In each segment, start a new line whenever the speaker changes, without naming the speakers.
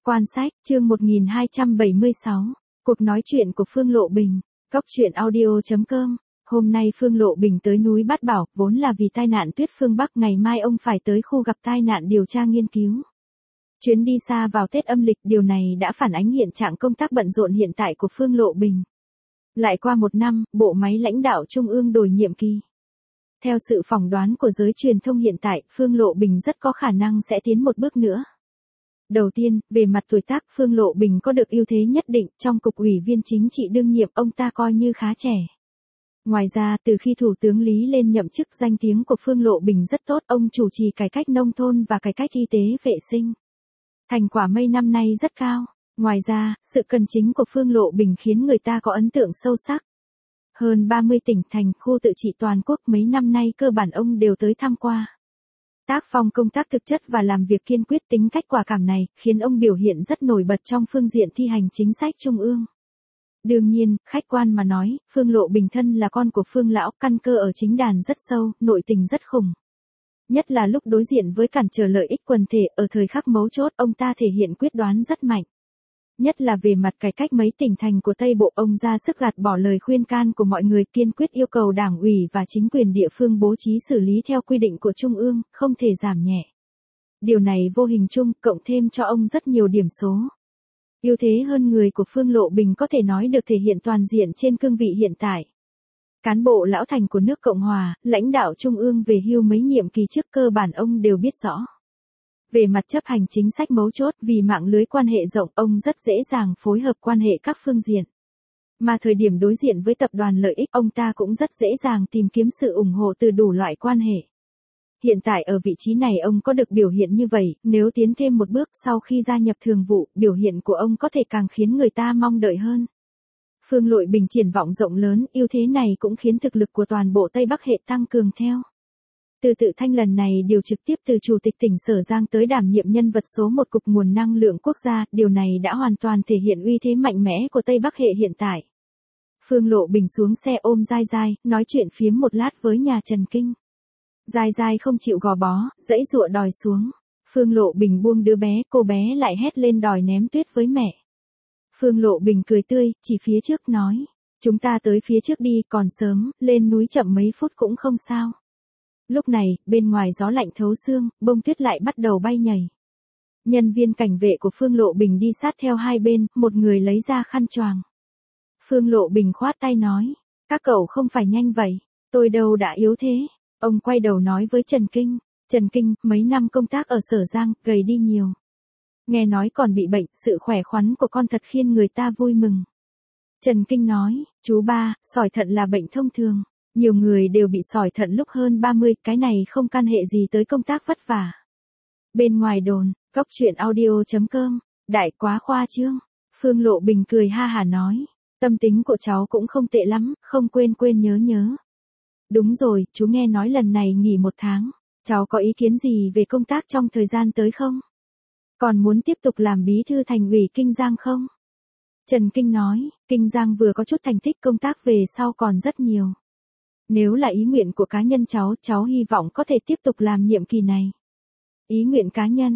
Quan sách, chương 1276, cuộc nói chuyện của Phương Lộ Bình, Cóc truyện audio.com. Hôm nay Phương Lộ Bình tới núi Bát Bảo, vốn là vì tai nạn tuyết phương Bắc, ngày mai ông phải tới khu gặp tai nạn điều tra nghiên cứu. Chuyến đi xa vào Tết âm lịch, điều này đã phản ánh hiện trạng công tác bận rộn hiện tại của Phương Lộ Bình. Lại qua một năm, bộ máy lãnh đạo Trung ương đổi nhiệm kỳ. Theo sự phỏng đoán của giới truyền thông hiện tại, Phương Lộ Bình rất có khả năng sẽ tiến một bước nữa. Đầu tiên, về mặt tuổi tác, Phương Lộ Bình có được ưu thế nhất định, trong cục ủy viên chính trị đương nhiệm ông ta coi như khá trẻ. Ngoài ra, từ khi Thủ tướng Lý lên nhậm chức, danh tiếng của Phương Lộ Bình rất tốt, ông chủ trì cải cách nông thôn và cải cách y tế vệ sinh. Thành quả mấy năm nay rất cao. Ngoài ra, sự cần chính của Phương Lộ Bình khiến người ta có ấn tượng sâu sắc. Hơn 30 tỉnh thành, khu tự trị toàn quốc mấy năm nay cơ bản ông đều tới thăm qua. Tác phong công tác thực chất và làm việc kiên quyết, tính cách quả cảm này, khiến ông biểu hiện rất nổi bật trong phương diện thi hành chính sách trung ương. Đương nhiên, khách quan mà nói, Phương Lộ Bình thân là con của Phương Lão, căn cơ ở chính đàn rất sâu, nội tình rất khủng. Nhất là lúc đối diện với cản trở lợi ích quần thể, ở thời khắc mấu chốt, ông ta thể hiện quyết đoán rất mạnh. Nhất là về mặt cải cách mấy tỉnh thành của Tây Bộ, ông ra sức gạt bỏ lời khuyên can của mọi người, kiên quyết yêu cầu đảng ủy và chính quyền địa phương bố trí xử lý theo quy định của Trung ương, không thể giảm nhẹ. Điều này vô hình chung cộng thêm cho ông rất nhiều điểm số. Ưu thế hơn người của Phương Lộ Bình có thể nói được thể hiện toàn diện trên cương vị hiện tại. Cán bộ lão thành của nước Cộng Hòa, lãnh đạo Trung ương về hưu mấy nhiệm kỳ trước cơ bản ông đều biết rõ. Về mặt chấp hành chính sách mấu chốt, vì mạng lưới quan hệ rộng, ông rất dễ dàng phối hợp quan hệ các phương diện. Mà thời điểm đối diện với tập đoàn lợi ích, ông ta cũng rất dễ dàng tìm kiếm sự ủng hộ từ đủ loại quan hệ. Hiện tại ở vị trí này ông có được biểu hiện như vậy, nếu tiến thêm một bước sau khi gia nhập thường vụ, biểu hiện của ông có thể càng khiến người ta mong đợi hơn. Phương Lộ Bình triển vọng rộng lớn, ưu thế này cũng khiến thực lực của toàn bộ Tây Bắc hệ tăng cường theo. Từ Tự Thanh lần này điều trực tiếp từ Chủ tịch tỉnh Sở Giang tới đảm nhiệm nhân vật số 1 Cục Nguồn Năng lượng Quốc gia, điều này đã hoàn toàn thể hiện uy thế mạnh mẽ của Tây Bắc hệ hiện tại. Phương Lộ Bình xuống xe ôm Giai Giai, nói chuyện phiếm một lát với nhà Trần Kinh. Giai Giai không chịu gò bó, giãy giụa đòi xuống. Phương Lộ Bình buông đứa bé, cô bé lại hét lên đòi ném tuyết với mẹ. Phương Lộ Bình cười tươi, chỉ phía trước nói, chúng ta tới phía trước đi, còn sớm, lên núi chậm mấy phút cũng không sao. Lúc này, bên ngoài gió lạnh thấu xương, bông tuyết lại bắt đầu bay nhảy. Nhân viên cảnh vệ của Phương Lộ Bình đi sát theo hai bên, một người lấy ra khăn choàng. Phương Lộ Bình khoát tay nói, các cậu không phải nhanh vậy, tôi đâu đã yếu thế. Ông quay đầu nói với Trần Kinh, Trần Kinh, mấy năm công tác ở Sở Giang, gầy đi nhiều. Nghe nói còn bị bệnh, sự khỏe khoắn của con thật khiến người ta vui mừng. Trần Kinh nói, chú ba, sỏi thận là bệnh thông thường. Nhiều người đều bị sỏi thận lúc hơn 30, cái này không can hệ gì tới công tác vất vả. Bên ngoài đồn, Cóc truyện audio.com, đại quá khoa trương. Phương Lộ Bình cười ha hả nói, tâm tính của cháu cũng không tệ lắm, không quên nhớ. Đúng rồi, chú nghe nói lần này nghỉ 1 tháng, cháu có ý kiến gì về công tác trong thời gian tới không? Còn muốn tiếp tục làm bí thư thành ủy Kinh Giang không? Trần Kinh nói, Kinh Giang vừa có chút thành tích, công tác về sau còn rất nhiều. Nếu là ý nguyện của cá nhân cháu hy vọng có thể tiếp tục làm nhiệm kỳ này. Ý nguyện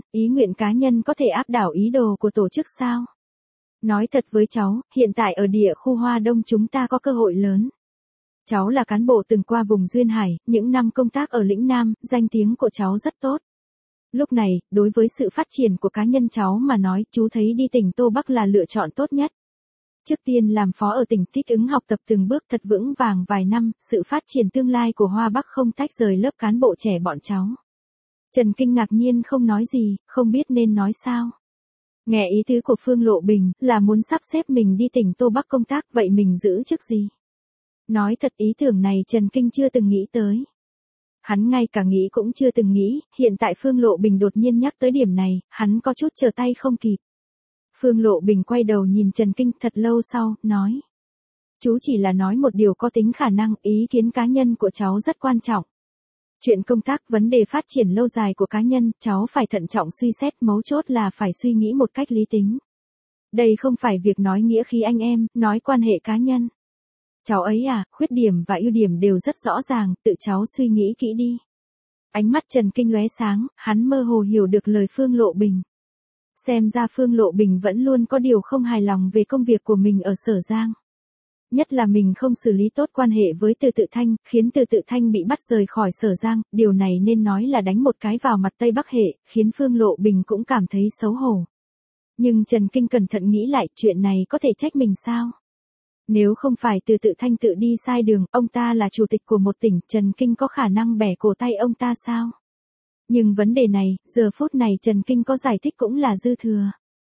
cá nhân có thể áp đảo ý đồ của tổ chức sao? Nói thật với cháu, hiện tại ở địa khu Hoa Đông chúng ta có cơ hội lớn. Cháu là cán bộ từng qua vùng Duyên Hải, những năm công tác ở lĩnh Nam, danh tiếng của cháu rất tốt. Lúc này, đối với sự phát triển của cá nhân cháu mà nói, chú thấy đi tỉnh Tô Bắc là lựa chọn tốt nhất. Trước tiên làm phó ở tỉnh, thích ứng học tập từng bước thật vững vàng vài năm, sự phát triển tương lai của Hoa Bắc không tách rời lớp cán bộ trẻ bọn cháu. Trần Kinh ngạc nhiên không nói gì, không biết nên nói sao. Nghe ý tứ của Phương Lộ Bình là muốn sắp xếp mình đi tỉnh Tô Bắc công tác, vậy mình giữ chức gì? Nói thật, ý tưởng này Trần Kinh chưa từng nghĩ tới. Hắn ngay cả nghĩ cũng chưa từng nghĩ, hiện tại Phương Lộ Bình đột nhiên nhắc tới điểm này, hắn có chút trở tay không kịp. Phương Lộ Bình quay đầu nhìn Trần Kinh thật lâu sau, nói. Chú chỉ là nói một điều có tính khả năng, ý kiến cá nhân của cháu rất quan trọng. Chuyện công tác, vấn đề phát triển lâu dài của cá nhân, cháu phải thận trọng suy xét, mấu chốt là phải suy nghĩ một cách lý tính. Đây không phải việc nói nghĩa khí anh em, nói quan hệ cá nhân. Cháu ấy à, khuyết điểm và ưu điểm đều rất rõ ràng, tự cháu suy nghĩ kỹ đi. Ánh mắt Trần Kinh lóe sáng, hắn mơ hồ hiểu được lời Phương Lộ Bình. Xem ra Phương Lộ Bình vẫn luôn có điều không hài lòng về công việc của mình ở Sở Giang. Nhất là mình không xử lý tốt quan hệ với Từ Tự Thanh, khiến Từ Tự Thanh bị bắt rời khỏi Sở Giang, điều này nên nói là đánh một cái vào mặt Tây Bắc Hệ, khiến Phương Lộ Bình cũng cảm thấy xấu hổ. Nhưng Trần Kinh cẩn thận nghĩ lại, chuyện này có thể trách mình sao? Nếu không phải Từ Tự Thanh tự đi sai đường, ông ta là chủ tịch của một tỉnh, Trần Kinh có khả năng bẻ cổ tay ông ta sao? Nhưng vấn đề này, giờ phút này Trần Kinh có giải thích cũng là dư thừa.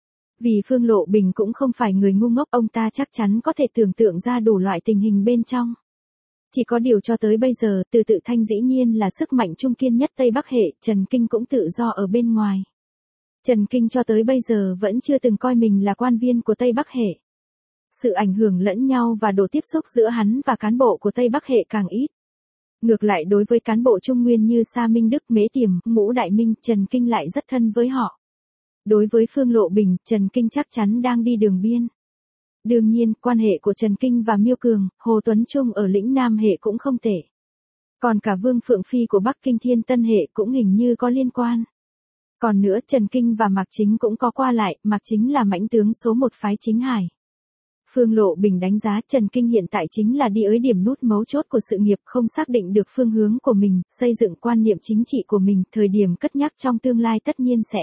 Vì Phương Lộ Bình cũng không phải người ngu ngốc, ông ta chắc chắn có thể tưởng tượng ra đủ loại tình hình bên trong. Chỉ có điều cho tới bây giờ, Từ Tự Thanh dĩ nhiên là sức mạnh trung kiên nhất Tây Bắc Hệ, Trần Kinh cũng tự do ở bên ngoài. Trần Kinh cho tới bây giờ vẫn chưa từng coi mình là quan viên của Tây Bắc Hệ. Sự ảnh hưởng lẫn nhau và độ tiếp xúc giữa hắn và cán bộ của Tây Bắc Hệ càng ít. Ngược lại đối với cán bộ Trung Nguyên như Sa Minh Đức, Mễ Tiềm, Ngũ Đại Minh, Trần Kinh lại rất thân với họ. Đối với Phương Lộ Bình, Trần Kinh chắc chắn đang đi đường biên. Đương nhiên, quan hệ của Trần Kinh và Miêu Cường, Hồ Tuấn Trung ở lĩnh Nam Hệ cũng không tệ. Còn cả Vương Phượng Phi của Bắc Kinh Thiên Tân Hệ cũng hình như có liên quan. Còn nữa, Trần Kinh và Mạc Chính cũng có qua lại, Mạc Chính là mãnh tướng số 1 phái Chính Hải. Phương Lộ Bình đánh giá Trần Kinh hiện tại chính là đi tới điểm nút mấu chốt của sự nghiệp, không xác định được phương hướng của mình, xây dựng quan niệm chính trị của mình, thời điểm cất nhắc trong tương lai tất nhiên sẽ.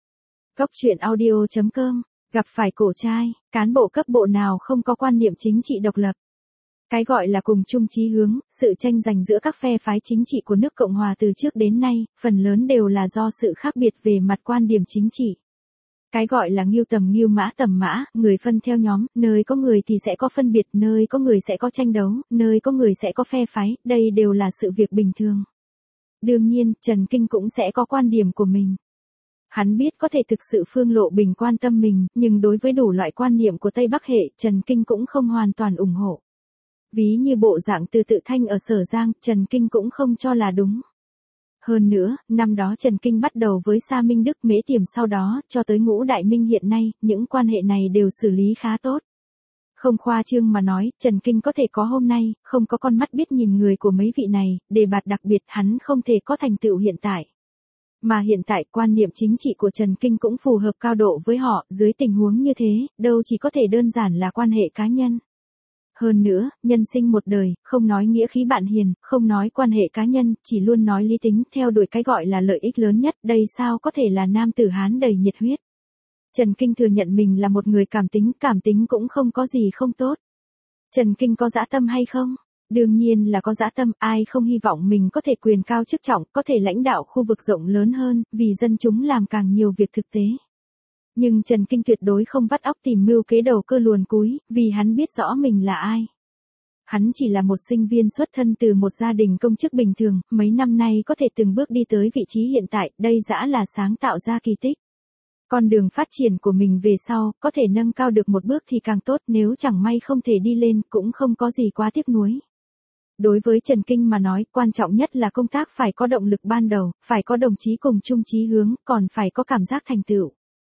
Góc truyện audio.com, gặp phải cổ trai, cán bộ cấp bộ nào không có quan niệm chính trị độc lập. Cái gọi là cùng chung chí hướng, sự tranh giành giữa các phe phái chính trị của nước Cộng Hòa từ trước đến nay, phần lớn đều là do sự khác biệt về mặt quan điểm chính trị. Cái gọi là ngưu tầm mã, người phân theo nhóm, nơi có người thì sẽ có phân biệt, nơi có người sẽ có tranh đấu, nơi có người sẽ có phe phái, đây đều là sự việc bình thường. Đương nhiên, Trần Kinh cũng sẽ có quan điểm của mình. Hắn biết có thể thực sự Phương Lộ Bình quan tâm mình, nhưng đối với đủ loại quan niệm của Tây Bắc Hệ, Trần Kinh cũng không hoàn toàn ủng hộ. Ví như bộ dạng Từ Tự Thanh ở Sở Giang, Trần Kinh cũng không cho là đúng. Hơn nữa, năm đó Trần Kinh bắt đầu với Sa Minh Đức, Mễ Tiềm, sau đó, cho tới Ngũ Đại Minh hiện nay, những quan hệ này đều xử lý khá tốt. Không khoa trương mà nói, Trần Kinh có thể có hôm nay, không có con mắt biết nhìn người của mấy vị này, đề bạt đặc biệt hắn không thể có thành tựu hiện tại. Mà hiện tại quan niệm chính trị của Trần Kinh cũng phù hợp cao độ với họ, dưới tình huống như thế, đâu chỉ có thể đơn giản là quan hệ cá nhân. Hơn nữa, nhân sinh một đời, không nói nghĩa khí bạn hiền, không nói quan hệ cá nhân, chỉ luôn nói lý tính, theo đuổi cái gọi là lợi ích lớn nhất, đây sao có thể là nam tử Hán đầy nhiệt huyết. Trần Kinh thừa nhận mình là một người cảm tính cũng không có gì không tốt. Trần Kinh có dã tâm hay không? Đương nhiên là có dã tâm, ai không hy vọng mình có thể quyền cao chức trọng, có thể lãnh đạo khu vực rộng lớn hơn, vì dân chúng làm càng nhiều việc thực tế. Nhưng Trần Kinh tuyệt đối không vắt óc tìm mưu kế đầu cơ luồn cúi, vì hắn biết rõ mình là ai. Hắn chỉ là một sinh viên xuất thân từ một gia đình công chức bình thường, mấy năm nay có thể từng bước đi tới vị trí hiện tại, đây dã là sáng tạo ra kỳ tích. Con đường phát triển của mình về sau, có thể nâng cao được một bước thì càng tốt, nếu chẳng may không thể đi lên, cũng không có gì quá tiếc nuối. Đối với Trần Kinh mà nói, quan trọng nhất là công tác phải có động lực ban đầu, phải có đồng chí cùng chung chí hướng, còn phải có cảm giác thành tựu.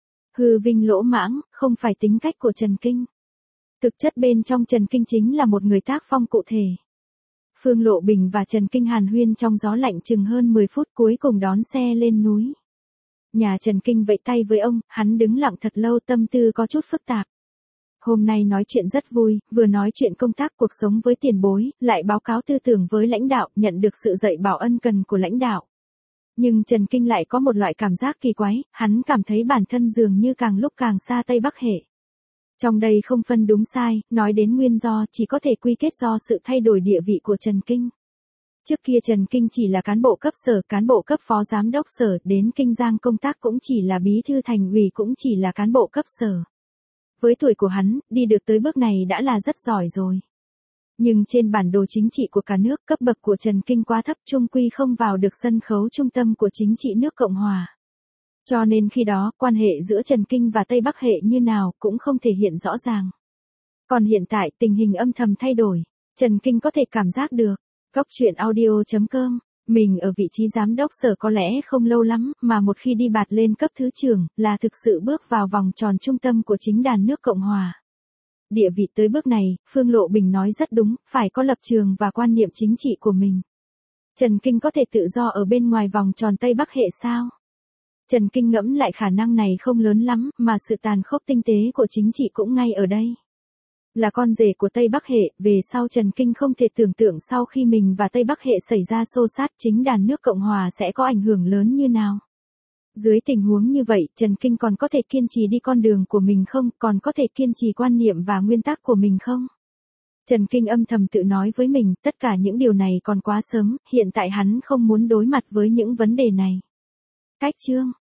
Hư vinh lỗ mãng, không phải tính cách của Trần Kinh. Thực chất bên trong Trần Kinh chính là một người tác phong cụ thể. Phương Lộ Bình và Trần Kinh hàn huyên trong gió lạnh chừng hơn 10 phút, cuối cùng đón xe lên núi. Nhà Trần Kinh vẫy tay với ông, hắn đứng lặng thật lâu, tâm tư có chút phức tạp. Hôm nay nói chuyện rất vui, vừa nói chuyện công tác cuộc sống với tiền bối, lại báo cáo tư tưởng với lãnh đạo, nhận được sự dạy bảo ân cần của lãnh đạo. Nhưng Trần Kinh lại có một loại cảm giác kỳ quái, hắn cảm thấy bản thân dường như càng lúc càng xa Tây Bắc Hệ. Trong đây không phân đúng sai, nói đến nguyên do chỉ có thể quy kết do sự thay đổi địa vị của Trần Kinh. Trước kia Trần Kinh chỉ là cán bộ cấp sở, cán bộ cấp phó giám đốc sở, đến Kinh Giang công tác cũng chỉ là bí thư thành ủy, cũng chỉ là cán bộ cấp sở. Với tuổi của hắn, đi được tới bước này đã là rất giỏi rồi. Nhưng trên bản đồ chính trị của cả nước, cấp bậc của Trần Kinh quá thấp, chung quy không vào được sân khấu trung tâm của chính trị nước Cộng Hòa. Cho nên khi đó, quan hệ giữa Trần Kinh và Tây Bắc Hệ như nào cũng không thể hiện rõ ràng. Còn hiện tại, tình hình âm thầm thay đổi, Trần Kinh có thể cảm giác được. Góc truyện audio.com, mình ở vị trí giám đốc sở có lẽ không lâu lắm, mà một khi đi bạt lên cấp thứ trưởng, là thực sự bước vào vòng tròn trung tâm của chính đàn nước Cộng Hòa. Địa vị tới bước này, Phương Lộ Bình nói rất đúng, phải có lập trường và quan niệm chính trị của mình. Trần Kinh có thể tự do ở bên ngoài vòng tròn Tây Bắc Hệ sao? Trần Kinh ngẫm lại khả năng này không lớn lắm, mà sự tàn khốc tinh tế của chính trị cũng ngay ở đây. Là con rể của Tây Bắc hệ, về sau Trần Kinh không thể tưởng tượng sau khi mình và Tây Bắc hệ xảy ra xô xát chính đàn nước Cộng Hòa sẽ có ảnh hưởng lớn như nào. Dưới tình huống như vậy, Trần Kinh còn có thể kiên trì đi con đường của mình không, còn có thể kiên trì quan niệm và nguyên tắc của mình không? Trần Kinh âm thầm tự nói với mình, tất cả những điều này còn quá sớm, hiện tại hắn không muốn đối mặt với những vấn đề này. Cách chương